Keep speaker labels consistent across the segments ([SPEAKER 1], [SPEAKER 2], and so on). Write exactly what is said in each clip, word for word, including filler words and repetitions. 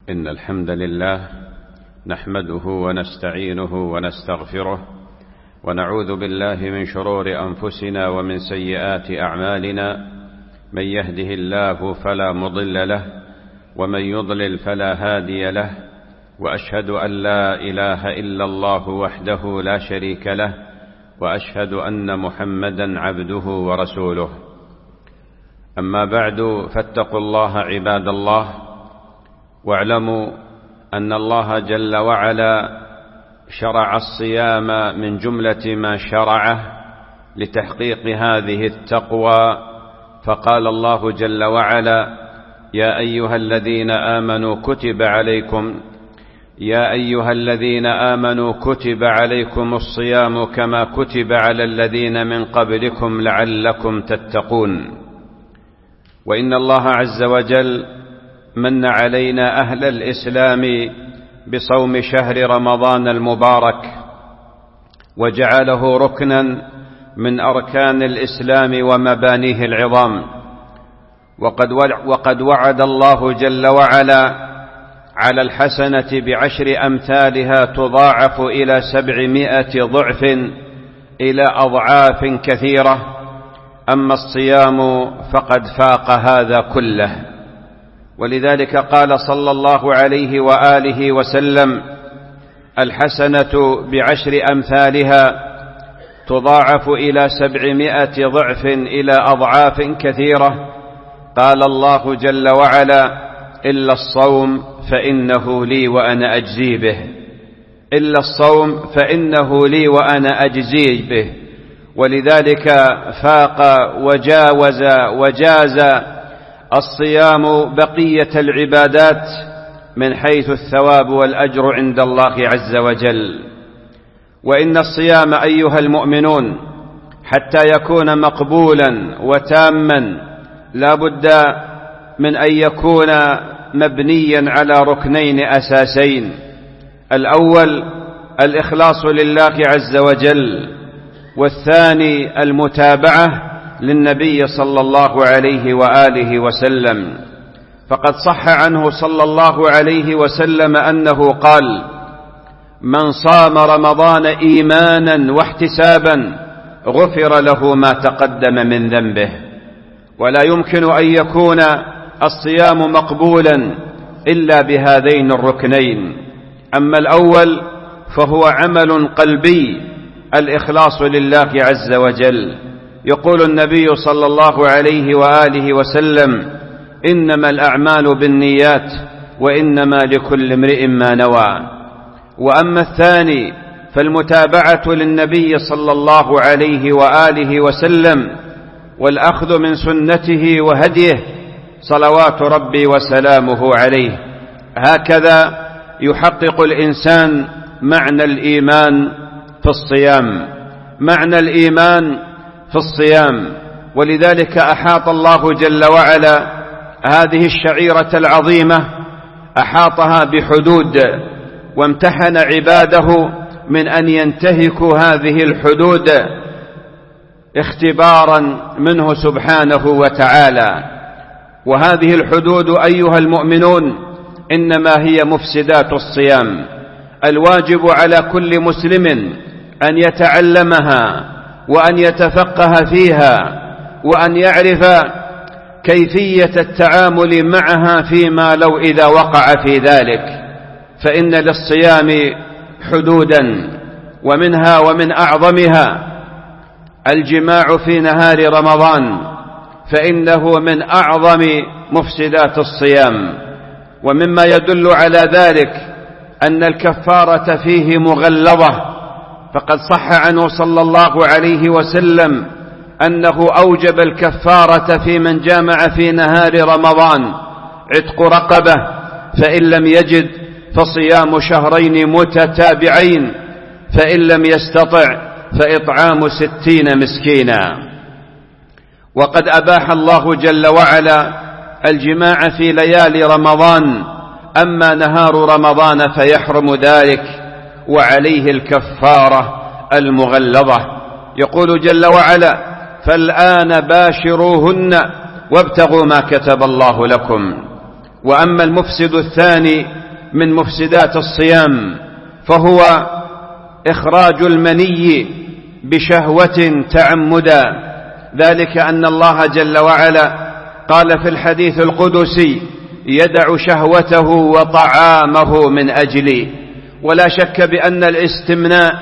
[SPEAKER 1] إن الحمد لله نحمده ونستعينه ونستغفره ونعوذ بالله من شرور أنفسنا ومن سيئات أعمالنا. من يهده الله فلا مضل له ومن يضلل فلا هادي له، وأشهد أن لا إله إلا الله وحده لا شريك له، وأشهد أن محمدا عبده ورسوله. أما بعد، فاتقوا الله عباد الله، واعلموا أن الله جل وعلا شرع الصيام من جملة ما شرعه لتحقيق هذه التقوى، فقال الله جل وعلا: يا أيها الذين آمنوا كتب عليكم يا أيها الذين آمنوا كتب عليكم الصيام كما كتب على الذين من قبلكم لعلكم تتقون. وإن الله عز وجل من علينا أهل الإسلام بصوم شهر رمضان المبارك، وجعله ركنا من أركان الإسلام ومبانيه العظام. وقد وعد الله جل وعلا على الحسنة بعشر أمثالها تضاعف إلى سبعمائة ضعف إلى أضعاف كثيرة. أما الصيام فقد فاق هذا كله، ولذلك قال صلى الله عليه وآله وسلم: الحسنة بعشر أمثالها تضاعف إلى سبعمائة ضعف إلى أضعاف كثيرة. قال الله جل وعلا: إلا الصوم فإنه لي وأنا أجزي به إلا الصوم فإنه لي وأنا أجزي به. ولذلك فاق وجاوز وجاز الصيام بقية العبادات من حيث الثواب والأجر عند الله عز وجل. وإن الصيام أيها المؤمنون حتى يكون مقبولا وتاما لا بد من أن يكون مبنيا على ركنين أساسين: الأول الإخلاص لله عز وجل، والثاني المتابعة للنبي صلى الله عليه وآله وسلم. فقد صح عنه صلى الله عليه وسلم أنه قال: من صام رمضان إيمانا واحتسابا غفر له ما تقدم من ذنبه. ولا يمكن أن يكون الصيام مقبولا إلا بهذين الركنين. أما الأول فهو عمل قلبي، الإخلاص لله عز وجل. يقول النبي صلى الله عليه وآله وسلم: إنما الأعمال بالنيات وإنما لكل امرئ ما نوى. وأما الثاني فالمتابعة للنبي صلى الله عليه وآله وسلم، والأخذ من سنته وهديه صلوات ربي وسلامه عليه. هكذا يحقق الإنسان معنى الإيمان في الصيام معنى الإيمان في الصيام ولذلك أحاط الله جل وعلا هذه الشعيرة العظيمة، أحاطها بحدود، وامتحن عباده من أن ينتهكوا هذه الحدود اختبارا منه سبحانه وتعالى. وهذه الحدود أيها المؤمنون إنما هي مفسدات الصيام. الواجب على كل مسلم أن يتعلمها وأن يتفقه فيها وأن يعرف كيفية التعامل معها فيما لو إذا وقع في ذلك. فإن للصيام حدودا، ومنها ومن أعظمها الجماع في نهار رمضان، فإنه من أعظم مفسدات الصيام. ومما يدل على ذلك أن الكفارة فيه مغلظة، فقد صح عنه صلى الله عليه وسلم أنه أوجب الكفارة في من جامع في نهار رمضان عتق رقبة، فإن لم يجد فصيام شهرين متتابعين، فإن لم يستطع فإطعام ستين مسكينا. وقد أباح الله جل وعلا الجماع في ليالي رمضان، أما نهار رمضان فيحرم ذلك وعليه الكفارة المغلظة. يقول جل وعلا: فالآن باشروهن وابتغوا ما كتب الله لكم. وأما المفسد الثاني من مفسدات الصيام فهو إخراج المني بشهوة تعمدا، ذلك أن الله جل وعلا قال في الحديث القدسي: يدع شهوته وطعامه من أجلي. ولا شك بأن الاستمناء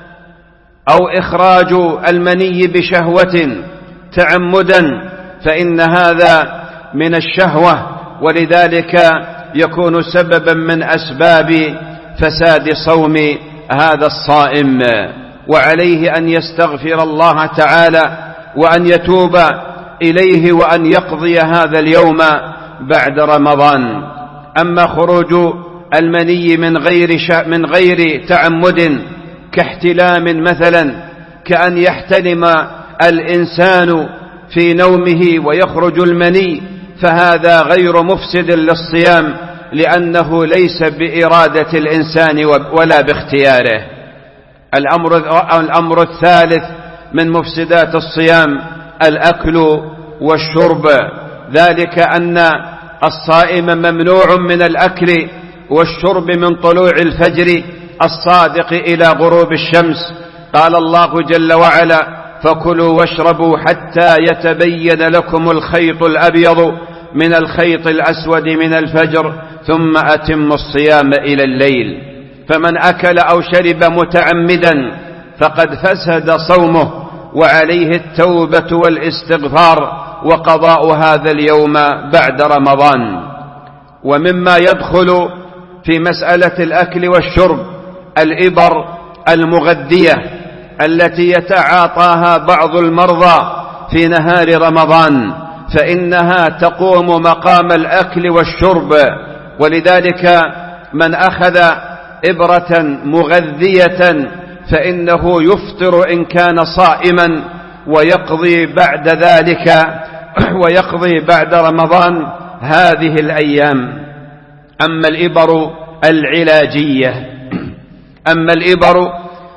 [SPEAKER 1] أو إخراج المني بشهوة تعمدا فإن هذا من الشهوة، ولذلك يكون سببا من أسباب فساد صوم هذا الصائم، وعليه أن يستغفر الله تعالى وأن يتوب إليه وأن يقضي هذا اليوم بعد رمضان. أما خروج المني من غير من غير تعمد كاحتلام مثلا، كأن يحتلم الإنسان في نومه ويخرج المني، فهذا غير مفسد للصيام، لأنه ليس بإرادة الإنسان ولا باختياره. الأمر, الأمر الثالث من مفسدات الصيام الأكل والشرب، ذلك أن الصائم ممنوع من الأكل والشرب من طلوع الفجر الصادق إلى غروب الشمس. قال الله جل وعلا: فكلوا واشربوا حتى يتبين لكم الخيط الأبيض من الخيط الأسود من الفجر ثم أتموا الصيام إلى الليل. فمن أكل أو شرب متعمدا فقد فسد صومه، وعليه التوبة والاستغفار وقضاء هذا اليوم بعد رمضان. ومما يدخل في مسألة الأكل والشرب الإبر المغذية التي يتعاطاها بعض المرضى في نهار رمضان، فإنها تقوم مقام الأكل والشرب، ولذلك من أخذ إبرة مغذية فإنه يفطر إن كان صائما، ويقضي بعد ذلك ويقضي بعد رمضان هذه الأيام. أما الإبر العلاجية أما الإبر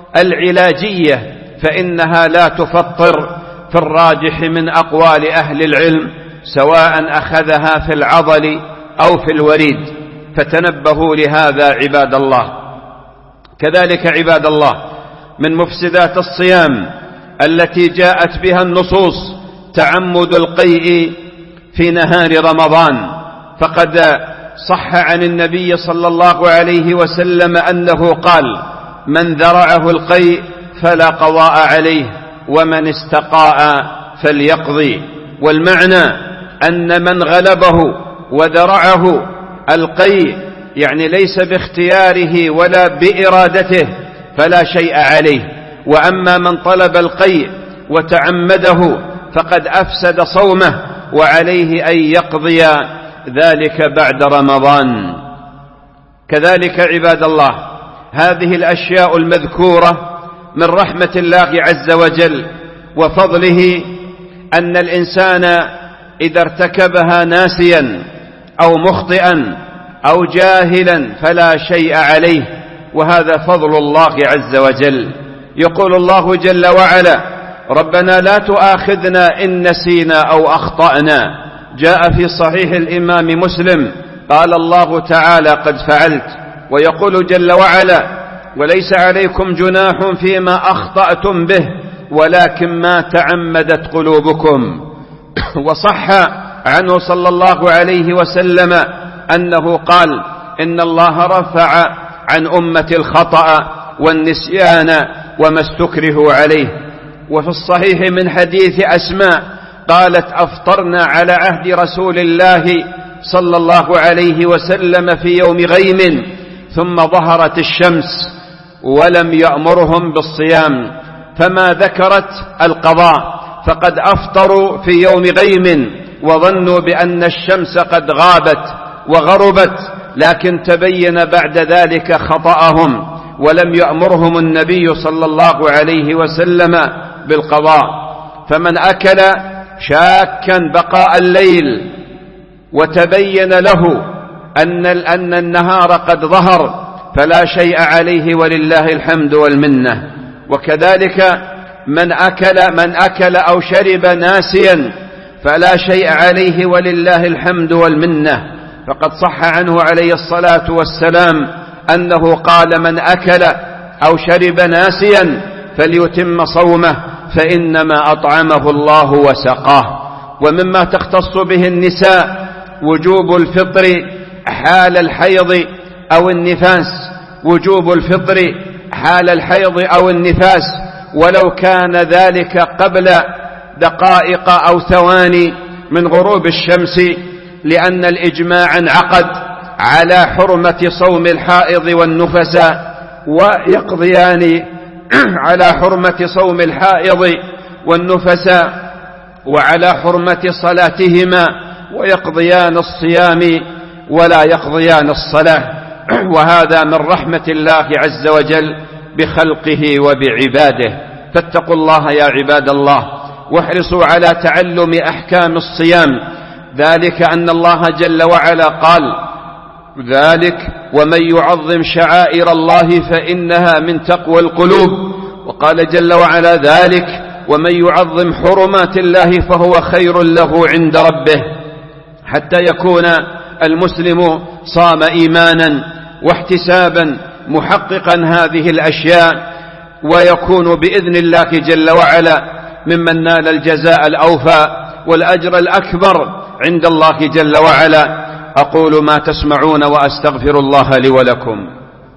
[SPEAKER 1] العلاجية فإنها لا تفطر في الراجح من أقوال أهل العلم، سواء أخذها في العضل أو في الوريد، فتنبهوا لهذا عباد الله. كذلك عباد الله من مفسدات الصيام التي جاءت بها النصوص تعمد القيء في نهار رمضان، فقد صح عن النبي صلى الله عليه وسلم أنه قال: من ذرعه القيء فلا قضاء عليه، ومن استقاء فليقضي. والمعنى أن من غلبه وذرعه القيء يعني ليس باختياره ولا بإرادته فلا شيء عليه، وأما من طلب القيء وتعمده فقد أفسد صومه، وعليه أن يقضي ذلك بعد رمضان. كذلك عباد الله هذه الأشياء المذكورة من رحمة الله عز وجل وفضله أن الإنسان إذا ارتكبها ناسيا أو مخطئا أو جاهلا فلا شيء عليه، وهذا فضل الله عز وجل. يقول الله جل وعلا: ربنا لا تؤاخذنا إن نسينا أو أخطأنا. جاء في صحيح الإمام مسلم قال الله تعالى: قد فعلت. ويقول جل وعلا: وليس عليكم جناح فيما أخطأتم به ولكن ما تعمدت قلوبكم. وصح عنه صلى الله عليه وسلم أنه قال: إن الله رفع عن أمة الخطأ والنسيان وما استكرهوا عليه. وفي الصحيح من حديث أسماء قالت: أفطرنا على عهد رسول الله صلى الله عليه وسلم في يوم غيم ثم ظهرت الشمس ولم يأمرهم بالصيام، فما ذكرت القضاء، فقد أفطروا في يوم غيم وظنوا بأن الشمس قد غابت وغربت، لكن تبين بعد ذلك خطأهم ولم يأمرهم النبي صلى الله عليه وسلم بالقضاء. فمن أكل شاكا بقاء الليل وتبين له أن أن النهار قد ظهر فلا شيء عليه ولله الحمد والمنة. وكذلك من أكل من أكل أو شرب ناسيا فلا شيء عليه ولله الحمد والمنة. فقد صح عنه عليه الصلاة والسلام أنه قال: من أكل أو شرب ناسيا فليتم صومه فإنما أطعمه الله وسقاه. ومما تختص به النساء وجوب الفطر حال الحيض أو النفاس، وجوب الفطر حال الحيض أو النفاس ولو كان ذلك قبل دقائق أو ثواني من غروب الشمس، لأن الإجماع انعقد على حرمة صوم الحائض والنفساء، ويقضيان على حرمة صوم الحائض والنفساء وعلى حرمة صلاتهما، ويقضيان الصيام ولا يقضيان الصلاة. وهذا من رحمة الله عز وجل بخلقه وبعباده. فاتقوا الله يا عباد الله، واحرصوا على تعلم أحكام الصيام، ذلك أن الله جل وعلا قال: ذلك ومن يعظم شعائر الله فإنها من تقوى القلوب. وقال جل وعلا: ذلك ومن يعظم حرمات الله فهو خير له عند ربه، حتى يكون المسلم صام إيمانا واحتسابا محققا هذه الأشياء، ويكون بإذن الله جل وعلا ممن نال الجزاء الأوفى والأجر الأكبر عند الله جل وعلا. أقول ما تسمعون وأستغفر الله لي ولكم.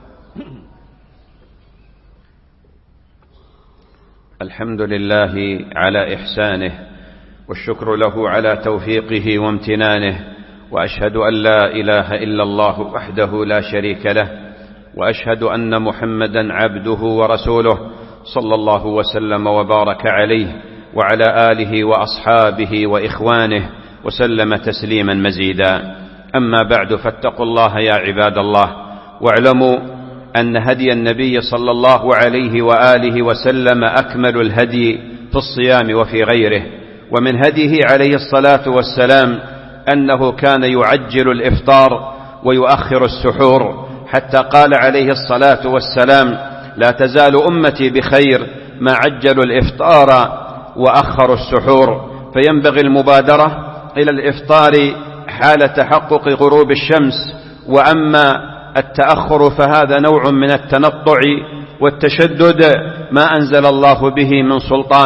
[SPEAKER 1] الحمد لله على إحسانه، والشكر له على توفيقه وامتنانه، وأشهد أن لا إله إلا الله وحده لا شريك له، وأشهد أن محمدا عبده ورسوله صلى الله وسلم وبارك عليه وعلى آله وأصحابه وإخوانه وسلم تسليما مزيدا. أما بعد، فاتقوا الله يا عباد الله، واعلموا أن هدي النبي صلى الله عليه وآله وسلم أكمل الهدي في الصيام وفي غيره. ومن هديه عليه الصلاة والسلام أنه كان يعجل الإفطار ويؤخر السحور، حتى قال عليه الصلاة والسلام: لا تزال أمتي بخير ما عجلوا الإفطار وأخروا السحور. فينبغي المبادرة إلى الإفطار حال تحقق غروب الشمس، وأما التأخر فهذا نوع من التنطع والتشدد ما أنزل الله به من سلطان،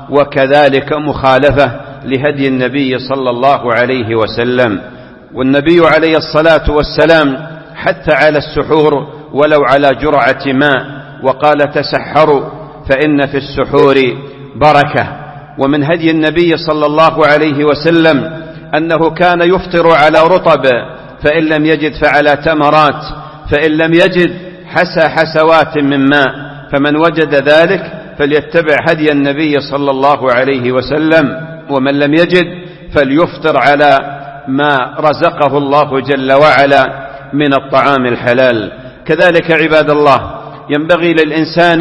[SPEAKER 1] وكذلك مخالفة لهدي النبي صلى الله عليه وسلم. والنبي عليه الصلاة والسلام حث على السحور ولو على جرعة ماء، وقال: تسحروا فإن في السحور بركة. ومن هدي النبي صلى الله عليه وسلم أنه كان يفطر على رطب، فإن لم يجد فعلى تمرات، فإن لم يجد حسى حسوات من ماء. فمن وجد ذلك فليتبع هدي النبي صلى الله عليه وسلم، ومن لم يجد فليفطر على ما رزقه الله جل وعلا من الطعام الحلال. كذلك عباد الله، ينبغي للإنسان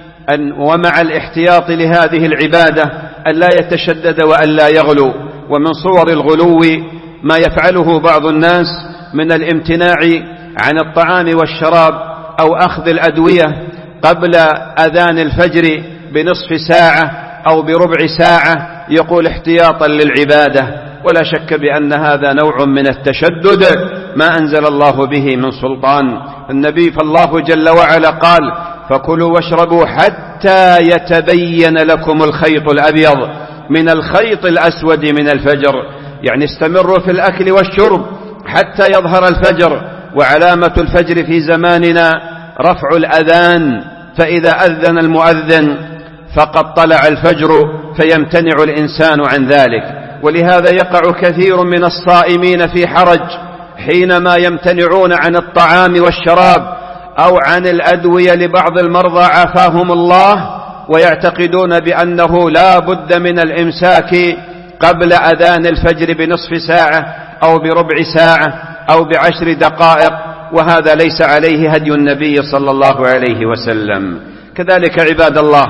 [SPEAKER 1] أن ومع الاحتياط لهذه العبادة أن لا يتشدد وأن لا يغلو. ومن صور الغلو ما يفعله بعض الناس من الامتناع عن الطعام والشراب أو أخذ الأدوية قبل أذان الفجر بنصف ساعة أو بربع ساعة، يقول احتياطا للعبادة. ولا شك بأن هذا نوع من التشدد ما أنزل الله به من سلطان. النبي فالله جل وعلا قال: فكلوا واشربوا حتى يتبين لكم الخيط الأبيض من الخيط الأسود من الفجر، يعني استمروا في الأكل والشرب حتى يظهر الفجر. وعلامة الفجر في زماننا رفع الأذان، فإذا أذن المؤذن فقد طلع الفجر، فيمتنع الإنسان عن ذلك. ولهذا يقع كثير من الصائمين في حرج حينما يمتنعون عن الطعام والشراب أو عن الأدوية لبعض المرضى عافاهم الله، ويعتقدون بأنه لا بد من الإمساك قبل أذان الفجر بنصف ساعة أو بربع ساعة أو بعشر دقائق، وهذا ليس عليه هدي النبي صلى الله عليه وسلم. كذلك عباد الله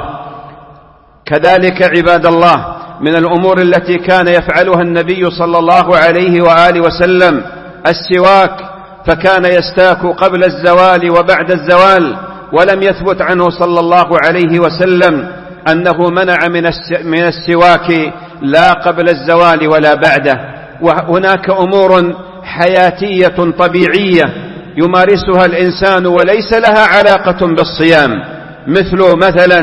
[SPEAKER 1] كذلك عباد الله من الأمور التي كان يفعلها النبي صلى الله عليه وآله وسلم السواك، فكان يستاك قبل الزوال وبعد الزوال، ولم يثبت عنه صلى الله عليه وسلم أنه منع من السواك لا قبل الزوال ولا بعده. وهناك أمور حياتية طبيعية يمارسها الإنسان وليس لها علاقة بالصيام، مثل مثلا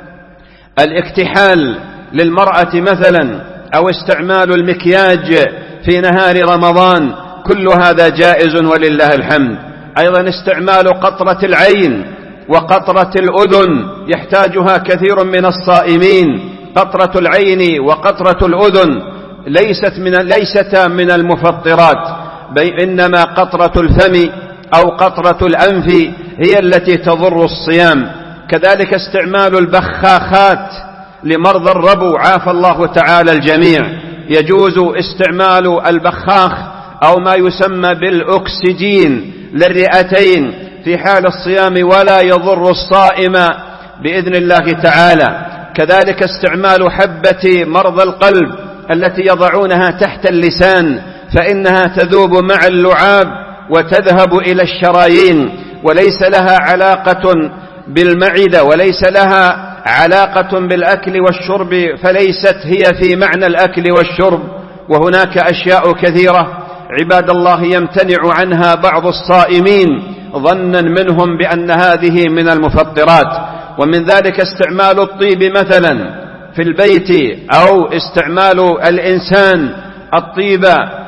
[SPEAKER 1] الاكتحال للمرأة مثلا، أو استعمال المكياج في نهار رمضان، كل هذا جائز ولله الحمد. أيضا استعمال قطرة العين وقطرة الأذن يحتاجها كثير من الصائمين. قطرة العين وقطرة الأذن ليست من ليستا من المفطرات، إنما قطرة الفم أو قطرة الأنف هي التي تضر الصيام. كذلك استعمال البخاخات لمرضى الربو، عافى الله تعالى الجميع، يجوز استعمال البخاخ أو ما يسمى بالأكسجين للرئتين في حال الصيام ولا يضر الصائم بإذن الله تعالى. كذلك استعمال حبة مرضى القلب التي يضعونها تحت اللسان، فإنها تذوب مع اللعاب وتذهب إلى الشرايين، وليس لها علاقة بالمعدة وليس لها علاقة بالأكل والشرب، فليست هي في معنى الأكل والشرب. وهناك أشياء كثيرة عباد الله يمتنع عنها بعض الصائمين ظنا منهم بأن هذه من المفطرات. ومن ذلك استعمال الطيب مثلا في البيت، أو استعمال الإنسان الطيب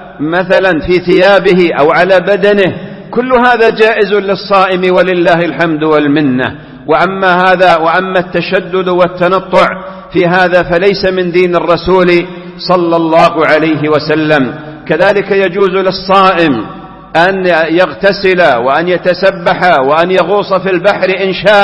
[SPEAKER 1] مثلا في ثيابه أو على بدنه، كل هذا جائز للصائم ولله الحمد والمنة. وأما هذا وأما التشدد والتنطع في هذا فليس من دين الرسول صلى الله عليه وسلم. كذلك يجوز للصائم أن يغتسل وأن يتسبح وأن يغوص في البحر إن شاء،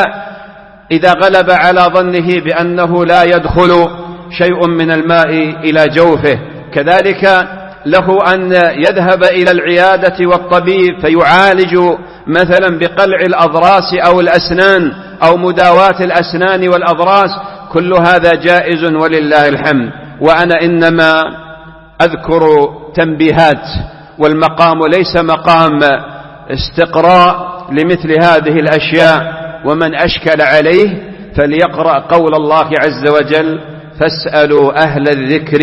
[SPEAKER 1] إذا غلب على ظنه بأنه لا يدخل شيء من الماء إلى جوفه. كذلك له أن يذهب إلى العيادة والطبيب فيعالج مثلا بقلع الأضراس أو الأسنان أو مداواة الأسنان والأضراس، كل هذا جائز ولله الحمد. وأنا إنما أذكر تنبيهات، والمقام ليس مقام استقراء لمثل هذه الأشياء. ومن أشكل عليه فليقرأ قول الله عز وجل: فاسألوا أهل الذكر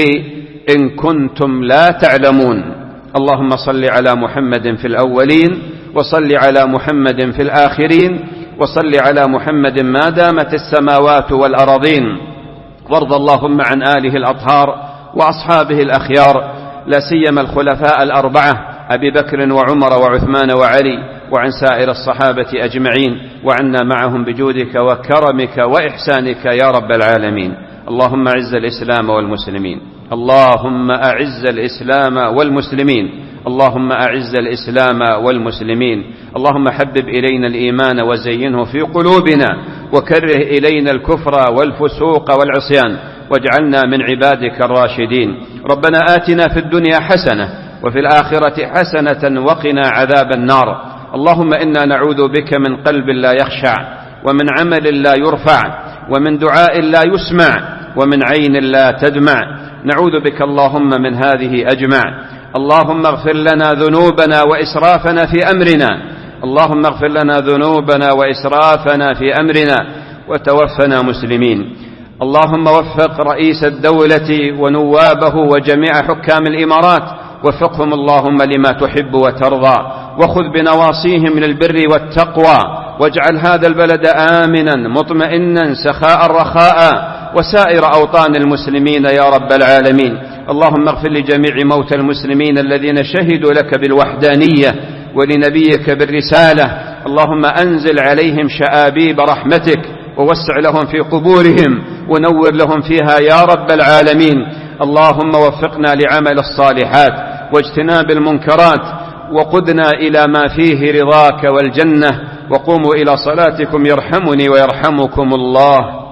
[SPEAKER 1] إن كنتم لا تعلمون. اللهم صل على محمد في الأولين، وصل على محمد في الآخرين، وصل على محمد ما دامت السماوات والأرضين. وارض اللهم عن آله الأطهار وأصحابه الأخيار، لا سيما الخلفاء الأربعة أبي بكر وعمر وعثمان وعلي، وعن سائر الصحابة أجمعين، وعنا معهم بجودك وكرمك وإحسانك يا رب العالمين. اللهم أعز الإسلام والمسلمين، اللهم أعز الإسلام والمسلمين، اللهم أعز الإسلام والمسلمين. اللهم حبب إلينا الإيمان وزينه في قلوبنا، وكره إلينا الكفر والفسوق والعصيان، واجعلنا من عبادك الراشدين. ربنا آتنا في الدنيا حسنة وفي الآخرة حسنة وقنا عذاب النار. اللهم إنا نعوذ بك من قلب لا يخشع، ومن عمل لا يرفع، ومن دعاء لا يسمع، ومن عين لا تدمع. نعوذ بك اللهم من هذه أجمع. اللهم اغفر لنا ذنوبنا وإسرافنا في أمرنا، اللهم اغفر لنا ذنوبنا وإسرافنا في أمرنا، وتوفنا مسلمين. اللهم وفق رئيس الدولة ونوابه وجميع حكام الإمارات، وفقهم اللهم لما تحب وترضى، وخذ بنواصيهم من البر والتقوى، واجعل هذا البلد آمنا مطمئنا سخاء رخاء، وسائر أوطان المسلمين يا رب العالمين. اللهم اغفر لجميع موتى المسلمين الذين شهدوا لك بالوحدانية ولنبيك بالرسالة. اللهم أنزل عليهم شآبيب رحمتك، ووسع لهم في قبورهم، ونور لهم فيها يا رب العالمين. اللهم وفقنا لعمل الصالحات واجتناب المنكرات، وقدنا إلى ما فيه رضاك والجنة. وقوموا إلى صلاتكم يرحمني ويرحمكم الله.